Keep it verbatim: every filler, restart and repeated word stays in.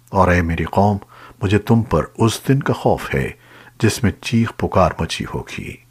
और ऐ मेरी कौम, मुझे तुम पर उस दिन का खौफ है जिसमें चीख पुकार मची होगी।